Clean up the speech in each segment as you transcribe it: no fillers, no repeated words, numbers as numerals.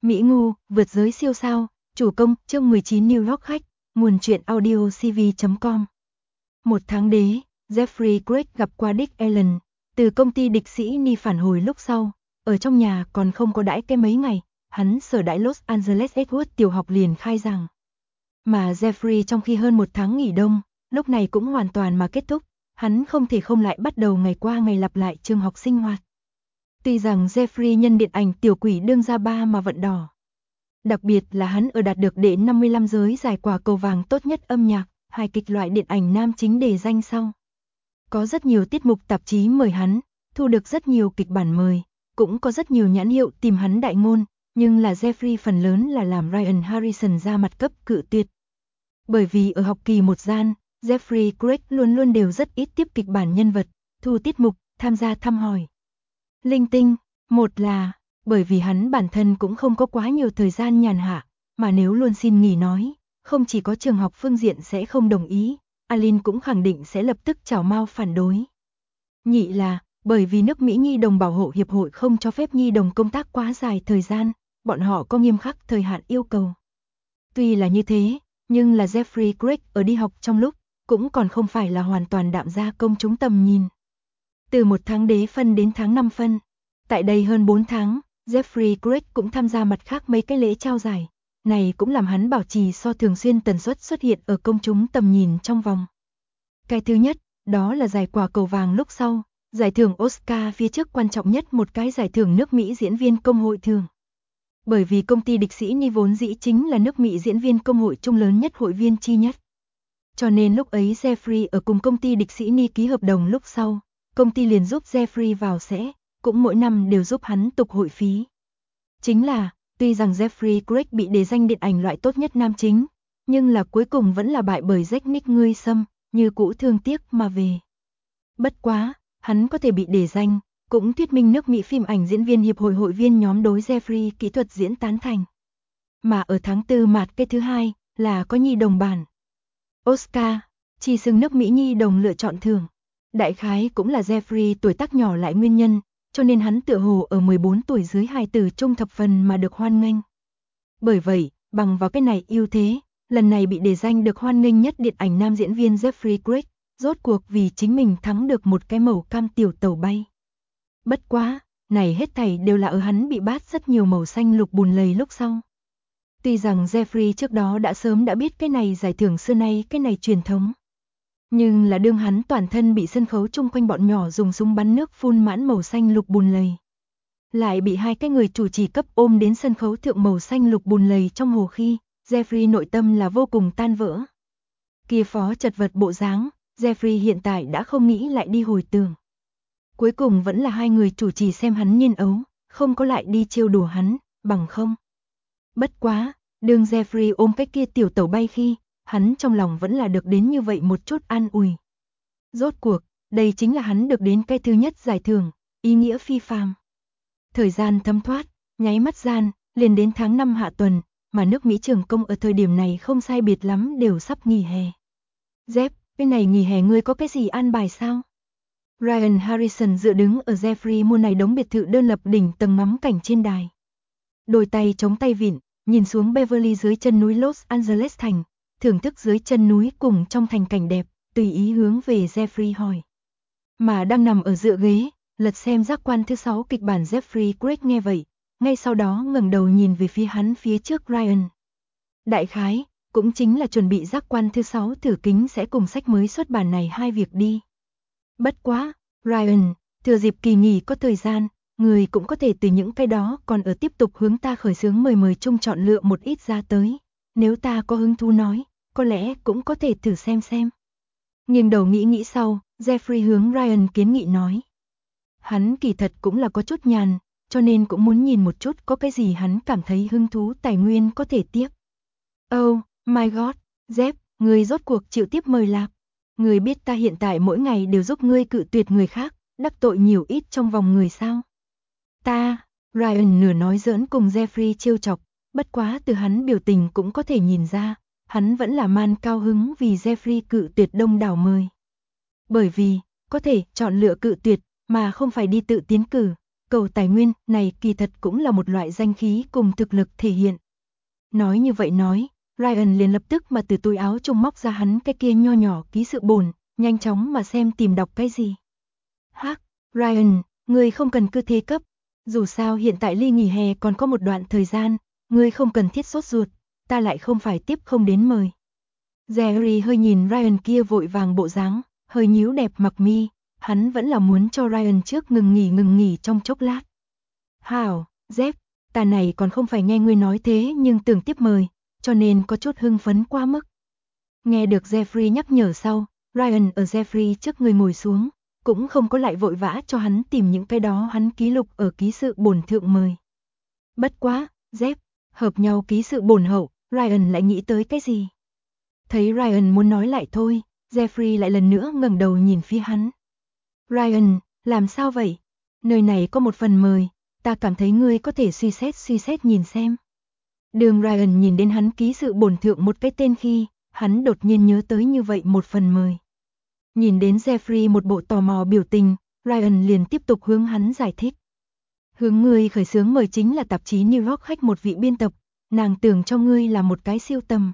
Mỹ Ngu, vượt giới siêu sao, chủ công, chương 19 New York khách, nguồn truyện audio cv.com. Một tháng đế, Jeffrey Craig gặp qua Dick Allen, từ công ty địch sĩ Ni phản hồi lúc sau, ở trong nhà còn không có đãi cái mấy ngày, hắn sở đãi Los Angeles Edgewood tiểu học liền khai giảng. Mà Jeffrey trong khi hơn một tháng nghỉ đông, lúc này cũng hoàn toàn mà kết thúc, hắn không thể không lại bắt đầu ngày qua ngày lặp lại trường học sinh hoạt. Tuy rằng Jeffrey nhân điện ảnh Tiểu Quỷ đương ra ba mà vận đỏ. Đặc biệt là hắn ở đạt được đệ 55 giới giải quả cầu vàng tốt nhất âm nhạc, hài kịch loại điện ảnh nam chính đề danh sau. Có rất nhiều tiết mục tạp chí mời hắn, thu được rất nhiều kịch bản mời, cũng có rất nhiều nhãn hiệu tìm hắn đại ngôn, nhưng là Jeffrey phần lớn là làm Ryan Harrison ra mặt cấp cự tuyệt. Bởi vì ở học kỳ một gian, Jeffrey Craig luôn luôn đều rất ít tiếp kịch bản nhân vật, thu tiết mục, tham gia thăm hỏi. Linh tinh, một là, bởi vì hắn bản thân cũng không có quá nhiều thời gian nhàn hạ, mà nếu luôn xin nghỉ nói, không chỉ có trường học phương diện sẽ không đồng ý, Alin cũng khẳng định sẽ lập tức chảo mao phản đối. Nhị là, bởi vì nước Mỹ Nhi đồng bảo hộ hiệp hội không cho phép Nhi đồng công tác quá dài thời gian, bọn họ có nghiêm khắc thời hạn yêu cầu. Tuy là như thế, nhưng là Jeffrey Craig ở đi học trong lúc, cũng còn không phải là hoàn toàn đạm ra công chúng tầm nhìn. Từ một tháng đế phân đến tháng 5 phân, tại đây hơn 4 tháng, Jeffrey Craig cũng tham gia mặt khác mấy cái lễ trao giải, này cũng làm hắn bảo trì so thường xuyên tần suất xuất hiện ở công chúng tầm nhìn trong vòng. Cái thứ nhất, đó là giải quả cầu vàng lúc sau, giải thưởng Oscar phía trước quan trọng nhất một cái giải thưởng nước Mỹ diễn viên công hội thường. Bởi vì công ty địch sĩ Ni vốn dĩ chính là nước Mỹ diễn viên công hội chung lớn nhất hội viên chi nhất. Cho nên lúc ấy Jeffrey ở cùng công ty địch sĩ Ni ký hợp đồng lúc sau, công ty liền giúp Jeffrey vào sẽ, cũng mỗi năm đều giúp hắn tục hội phí. Chính là, tuy rằng Jeffrey Craig bị đề danh điện ảnh loại tốt nhất nam chính, nhưng là cuối cùng vẫn là bại bởi Jack Nicholson, như cũ thương tiếc mà về. Bất quá, hắn có thể bị đề danh, cũng thuyết minh nước Mỹ phim ảnh diễn viên hiệp hội hội viên nhóm đối Jeffrey kỹ thuật diễn tán thành. Mà ở tháng 4 mạt cái thứ hai, là có nhi đồng bản. Oscar, chỉ xưng nước Mỹ nhi đồng lựa chọn thưởng. Đại khái cũng là Jeffrey tuổi tác nhỏ lại nguyên nhân, cho nên hắn tựa hồ ở 14 tuổi dưới hài tử trung thập phần mà được hoan nghênh. Bởi vậy, bằng vào cái này ưu thế, lần này bị đề danh được hoan nghênh nhất điện ảnh nam diễn viên Jeffrey Craig, rốt cuộc vì chính mình thắng được một cái màu cam tiểu tàu bay. Bất quá, này hết thảy đều là ở hắn bị bát rất nhiều màu xanh lục bùn lầy lúc sau. Tuy rằng Jeffrey trước đó đã sớm đã biết cái này giải thưởng xưa nay cái này truyền thống. Nhưng là đương hắn toàn thân bị sân khấu chung quanh bọn nhỏ dùng súng bắn nước phun mãn màu xanh lục bùn lầy. Lại bị hai cái người chủ trì cấp ôm đến sân khấu thượng màu xanh lục bùn lầy trong hồ khi, Jeffrey nội tâm là vô cùng tan vỡ. Kia phó chật vật bộ dáng, Jeffrey hiện tại đã không nghĩ lại đi hồi tưởng. Cuối cùng vẫn là hai người chủ trì xem hắn nhiên ấu, không có lại đi trêu đùa hắn, bằng không. Bất quá, đương Jeffrey ôm cái kia tiểu tàu bay khi, hắn trong lòng vẫn là được đến như vậy một chút an ủi. Rốt cuộc, đây chính là hắn được đến cái thứ nhất giải thưởng, ý nghĩa phi phàm. Thời gian thấm thoát, nháy mắt gian, liền đến tháng 5 hạ tuần, mà nước Mỹ trường công ở thời điểm này không sai biệt lắm đều sắp nghỉ hè. Jeff, cái này nghỉ hè ngươi có cái gì an bài sao? Ryan Harrison dựa đứng ở Jeffrey mua này đống biệt thự đơn lập đỉnh tầng ngắm cảnh trên đài. Đôi tay chống tay vịn, nhìn xuống Beverly dưới chân núi Los Angeles thành, thưởng thức dưới chân núi cùng trong thành cảnh đẹp, tùy ý hướng về Jeffrey hỏi. Mà đang nằm ở dựa ghế, lật xem giác quan thứ 6 kịch bản Jeffrey Craig nghe vậy, ngay sau đó ngẩng đầu nhìn về phía hắn phía trước Ryan. Đại khái, cũng chính là chuẩn bị giác quan thứ 6 thử kính sẽ cùng sách mới xuất bản này hai việc đi. Bất quá, Ryan, thừa dịp kỳ nghỉ có thời gian, người cũng có thể từ những cái đó còn ở tiếp tục hướng ta khởi xướng mời chung chọn lựa một ít ra tới. Nếu ta có hứng thú nói, có lẽ cũng có thể thử xem. Nghiêng đầu nghĩ sau, Jeffrey hướng Ryan kiến nghị nói. Hắn kỳ thật cũng là có chút nhàn, cho nên cũng muốn nhìn một chút có cái gì hắn cảm thấy hứng thú tài nguyên có thể tiếp. Oh, my God, Jeff, người rốt cuộc chịu tiếp mời lạc. Người biết ta hiện tại mỗi ngày đều giúp ngươi cự tuyệt người khác, đắc tội nhiều ít trong vòng người sao. Ta, Ryan nửa nói giỡn cùng Jeffrey trêu chọc, bất quá từ hắn biểu tình cũng có thể nhìn ra, hắn vẫn là man cao hứng vì Jeffrey cự tuyệt đông đảo mời. Bởi vì, có thể chọn lựa cự tuyệt, mà không phải đi tự tiến cử, cầu tài nguyên này kỳ thật cũng là một loại danh khí cùng thực lực thể hiện. Nói như vậy nói, Ryan liền lập tức mà từ túi áo trông móc ra hắn cái kia nho nhỏ ký sự bổn, nhanh chóng mà xem tìm đọc cái gì. Hắc, Ryan, ngươi không cần cứ thế cấp, dù sao hiện tại ly nghỉ hè còn có một đoạn thời gian, ngươi không cần thiết sốt ruột, ta lại không phải tiếp không đến mời. Jerry hơi nhìn Ryan kia vội vàng bộ dáng, hơi nhíu đẹp mặc mi, hắn vẫn là muốn cho Ryan trước ngừng nghỉ trong chốc lát. Hảo, Jeff, ta này còn không phải nghe ngươi nói thế nhưng tưởng tiếp mời, cho nên có chút hưng phấn quá mức. Nghe được Jeffrey nhắc nhở sau, Ryan ở Jeffrey trước người ngồi xuống, cũng không có lại vội vã cho hắn tìm những cái đó hắn ký lục ở ký sự bổn thượng mời. Bất quá, Jeff, hợp nhau ký sự bổn hậu, Ryan lại nghĩ tới cái gì? Thấy Ryan muốn nói lại thôi, Jeffrey lại lần nữa ngẩng đầu nhìn phía hắn. Ryan, làm sao vậy? Nơi này có một phần mời, ta cảm thấy ngươi có thể suy xét nhìn xem. Đường Ryan nhìn đến hắn ký sự bổn thượng một cái tên khi, hắn đột nhiên nhớ tới như vậy một phần mời. Nhìn đến Jeffrey một bộ tò mò biểu tình, Ryan liền tiếp tục hướng hắn giải thích. Hướng ngươi khởi xướng mời chính là tạp chí New York khách một vị biên tập, nàng tưởng cho ngươi là một cái siêu tầm.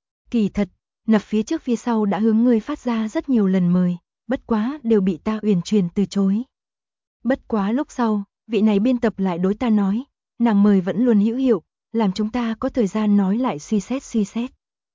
Kỳ thật, nập phía trước phía sau đã hướng ngươi phát ra rất nhiều lần mời, bất quá đều bị ta uyển chuyển từ chối. Bất quá lúc sau, vị này biên tập lại đối ta nói, nàng mời vẫn luôn hữu hiệu, làm chúng ta có thời gian nói lại suy xét.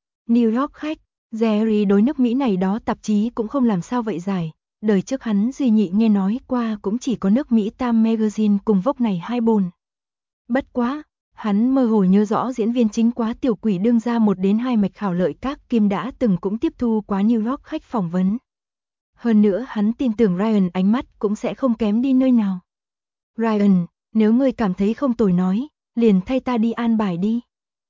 New York khách, Jerry đối nước Mỹ này đó tạp chí cũng không làm sao vậy giải, đời trước hắn duy nhị nghe nói qua cũng chỉ có nước Mỹ Time Magazine cùng Vogue này hai bồn. Bất quá, hắn mơ hồ nhớ rõ diễn viên chính quá tiểu quỷ đương ra 1 đến 2 mạch khảo lợi các Kim đã từng cũng tiếp thu quá New York khách phỏng vấn. Hơn nữa hắn tin tưởng Ryan ánh mắt cũng sẽ không kém đi nơi nào. Ryan, nếu ngươi cảm thấy không tồi nói, liền thay ta đi an bài đi.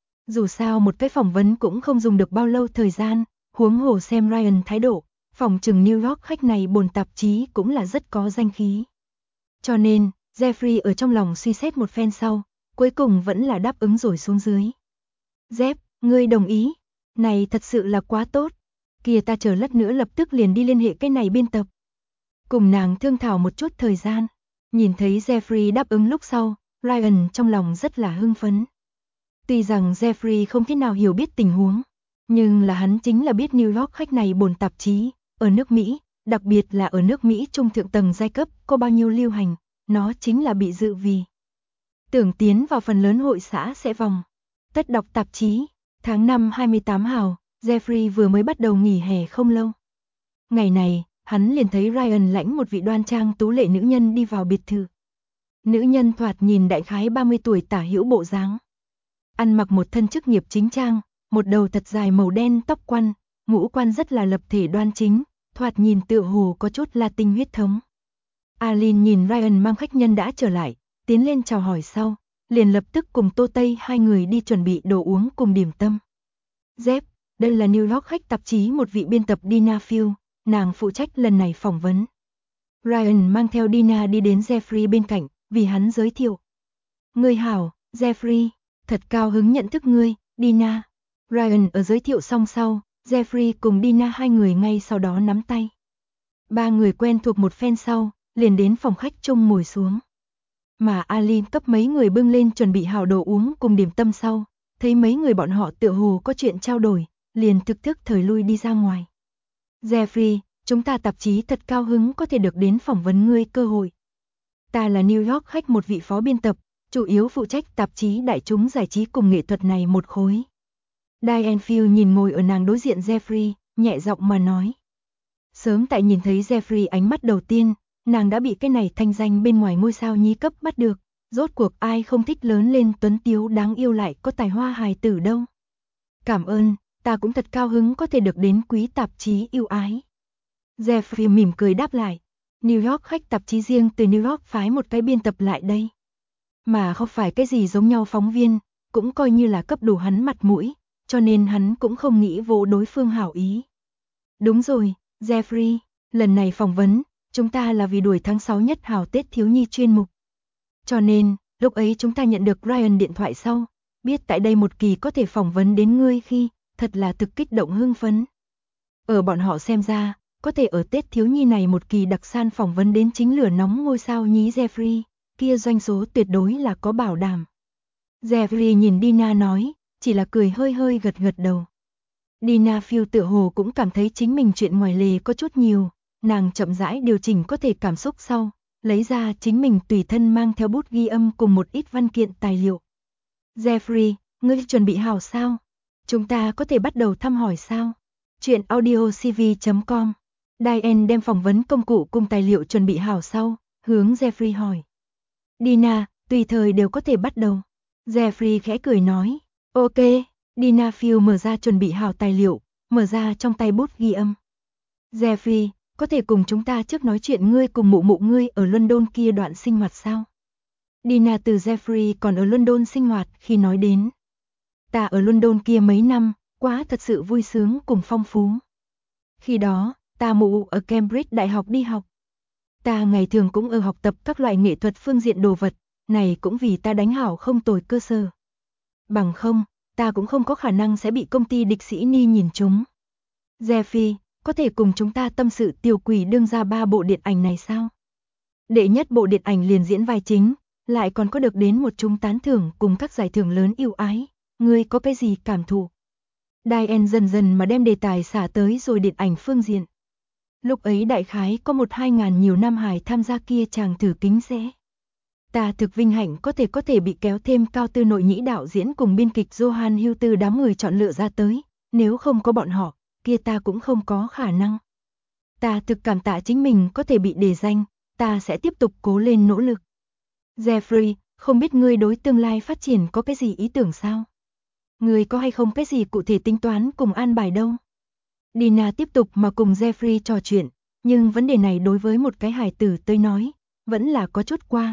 Dù sao một cái phỏng vấn cũng không dùng được bao lâu thời gian, huống hồ xem Ryan thái độ, phỏng chừng New York khách này bồn tạp chí cũng là rất có danh khí. Cho nên, Jeffrey ở trong lòng suy xét một phen sau, cuối cùng vẫn là đáp ứng rồi xuống dưới. Jeff, ngươi đồng ý, này thật sự là quá tốt, kìa ta chờ lát nữa lập tức liền đi liên hệ cái này biên tập. Cùng nàng thương thảo một chút thời gian, nhìn thấy Jeffrey đáp ứng lúc sau, Ryan trong lòng rất là hưng phấn. Tuy rằng Jeffrey không thế nào hiểu biết tình huống, nhưng là hắn chính là biết New York khách này bồn tạp chí, ở nước Mỹ, đặc biệt là ở nước Mỹ trung thượng tầng giai cấp có bao nhiêu lưu hành, nó chính là bị dự vì. Tưởng tiến vào phần lớn hội xã sẽ vòng. Tất đọc tạp chí, tháng 5 28 hào, Jeffrey vừa mới bắt đầu nghỉ hè không lâu. Ngày này, hắn liền thấy Ryan lãnh một vị đoan trang tú lệ nữ nhân đi vào biệt thự. Nữ nhân thoạt nhìn đại khái 30 tuổi tả hữu bộ dáng. Ăn mặc một thân chức nghiệp chính trang, một đầu thật dài màu đen tóc quăn, ngũ quan rất là lập thể đoan chính, thoạt nhìn tựa hồ có chút Latin huyết thống. Aline nhìn Ryan mang khách nhân đã trở lại, tiến lên chào hỏi sau, liền lập tức cùng Tô Tây hai người đi chuẩn bị đồ uống cùng điểm tâm. Jeff, đây là New York khách tạp chí một vị biên tập Dina Field, nàng phụ trách lần này phỏng vấn. Ryan mang theo Dina đi đến Jeffrey bên cạnh, vì hắn giới thiệu. Ngươi hảo, Jeffrey, thật cao hứng nhận thức ngươi, Dina. Ryan ở giới thiệu xong sau, Jeffrey cùng Dina hai người ngay sau đó nắm tay. Ba người quen thuộc một phen sau, liền đến phòng khách chung ngồi xuống. Mà Aline cấp mấy người bưng lên chuẩn bị hảo đồ uống cùng điểm tâm sau, thấy mấy người bọn họ tựa hồ có chuyện trao đổi, liền thực thức thời lui đi ra ngoài. Jeffrey, chúng ta tạp chí thật cao hứng có thể được đến phỏng vấn ngươi cơ hội. Ta là New York khách một vị phó biên tập, chủ yếu phụ trách tạp chí đại chúng giải trí cùng nghệ thuật này một khối. Diane Field nhìn ngồi ở nàng đối diện Jeffrey, nhẹ giọng mà nói. Sớm tại nhìn thấy Jeffrey ánh mắt đầu tiên, nàng đã bị cái này thanh danh bên ngoài ngôi sao nhí cấp bắt được, rốt cuộc ai không thích lớn lên tuấn tiếu đáng yêu lại có tài hoa hài tử đâu. Cảm ơn, ta cũng thật cao hứng có thể được đến quý tạp chí yêu ái. Jeffrey mỉm cười đáp lại, New York khách tạp chí riêng từ New York phái một cái biên tập lại đây. Mà không phải cái gì giống nhau phóng viên, cũng coi như là cấp đủ hắn mặt mũi, cho nên hắn cũng không nghĩ vô đối phương hảo ý. Đúng rồi, Jeffrey, lần này phỏng vấn, chúng ta là vì đuổi tháng 6 nhất hào Tết thiếu nhi chuyên mục. Cho nên, lúc ấy chúng ta nhận được Ryan điện thoại sau, biết tại đây một kỳ có thể phỏng vấn đến ngươi khi, thật là thực kích động hưng phấn. Ở bọn họ xem ra, có thể ở Tết thiếu nhi này một kỳ đặc san phỏng vấn đến chính lửa nóng ngôi sao nhí Jeffrey, kia doanh số tuyệt đối là có bảo đảm. Jeffrey nhìn Dina nói, chỉ là cười hơi hơi gật gật đầu. Dina Phil tựa hồ cũng cảm thấy chính mình chuyện ngoài lề có chút nhiều, nàng chậm rãi điều chỉnh có thể cảm xúc sau, lấy ra chính mình tùy thân mang theo bút ghi âm cùng một ít văn kiện tài liệu. Jeffrey, ngươi chuẩn bị hảo sao? Chúng ta có thể bắt đầu thăm hỏi sao? Chuyện audiocv.com. Diane đem phỏng vấn công cụ cùng tài liệu chuẩn bị hảo sau, hướng Jeffrey hỏi. Dina, tùy thời đều có thể bắt đầu. Jeffrey khẽ cười nói, ok. Dina Phil mở ra chuẩn bị hảo tài liệu, mở ra trong tay bút ghi âm. Jeffrey, có thể cùng chúng ta trước nói chuyện ngươi cùng mụ mụ ngươi ở London kia đoạn sinh hoạt sao? Dina từ Jeffrey còn ở London sinh hoạt khi nói đến. Ta ở London kia mấy năm, quá thật sự vui sướng cùng phong phú. Khi đó, ta mụ ở Cambridge Đại học đi học. Ta ngày thường cũng ở học tập các loại nghệ thuật phương diện đồ vật, này cũng vì ta đánh hảo không tồi cơ sở. Bằng không, ta cũng không có khả năng sẽ bị công ty địch sĩ Ni nhìn trúng. Jeffrey, có thể cùng chúng ta tâm sự Tiểu Quỷ đương ra 3 bộ điện ảnh này sao? Đệ nhất bộ điện ảnh liền diễn vai chính, lại còn có được đến một chúng tán thưởng cùng các giải thưởng lớn ưu ái, ngươi có cái gì cảm thụ? Diane dần dần mà đem đề tài xả tới rồi điện ảnh phương diện. Lúc ấy đại khái có 1-2 ngàn nhiều nam hài tham gia kia chàng thử kính rẽ. Ta thực vinh hạnh có thể bị kéo thêm cao tư nội nhĩ đạo diễn cùng biên kịch Johan Hughes từ đám người chọn lựa ra tới, nếu không có bọn họ, kia ta cũng không có khả năng. Ta thực cảm tạ chính mình có thể bị đề danh, ta sẽ tiếp tục cố lên nỗ lực. Jeffrey, không biết ngươi đối tương lai phát triển có cái gì ý tưởng sao? Ngươi có hay không cái gì cụ thể tính toán cùng an bài đâu? Dina tiếp tục mà cùng Jeffrey trò chuyện, nhưng vấn đề này đối với một cái hài tử tới nói, vẫn là có chút qua.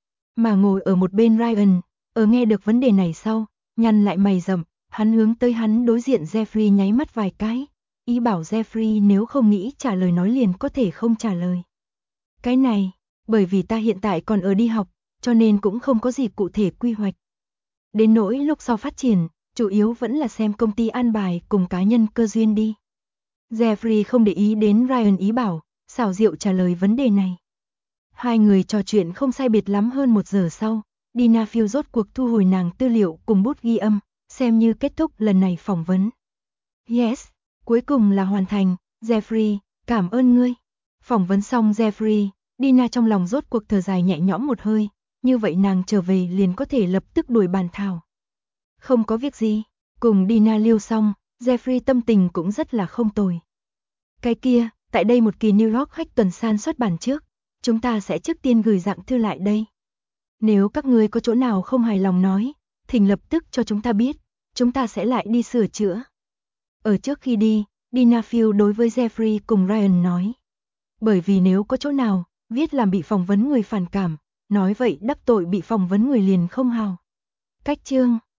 Mà ngồi ở một bên Ryan, ở nghe được vấn đề này sau, nhăn lại mày rậm, hắn hướng tới hắn đối diện Jeffrey nháy mắt vài cái, ý bảo Jeffrey nếu không nghĩ trả lời nói liền có thể không trả lời. Cái này, bởi vì ta hiện tại còn ở đi học, cho nên cũng không có gì cụ thể quy hoạch. Đến nỗi lúc sau phát triển, chủ yếu vẫn là xem công ty an bài cùng cá nhân cơ duyên đi. Jeffrey không để ý đến Ryan ý bảo, xảo diệu trả lời vấn đề này. Hai người trò chuyện không sai biệt lắm hơn 1 giờ sau, Dina Phil rốt cuộc thu hồi nàng tư liệu cùng bút ghi âm, xem như kết thúc lần này phỏng vấn. Yes, cuối cùng là hoàn thành, Jeffrey, cảm ơn ngươi. Phỏng vấn xong Jeffrey, Dina trong lòng rốt cuộc thở dài nhẹ nhõm một hơi, như vậy nàng trở về liền có thể lập tức đuổi bàn thảo. Không có việc gì, cùng Dina lưu xong, Jeffrey tâm tình cũng rất là không tồi. Cái kia, tại đây một kỳ New York khách tuần san xuất bản trước, chúng ta sẽ trước tiên gửi dạng thư lại đây. Nếu các ngươi có chỗ nào không hài lòng nói, thỉnh lập tức cho chúng ta biết, chúng ta sẽ lại đi sửa chữa. Ở trước khi đi, Dina Phil đối với Jeffrey cùng Ryan nói. Bởi vì nếu có chỗ nào, viết làm bị phỏng vấn người phản cảm, nói vậy đắc tội bị phỏng vấn người liền không hào. Cách chương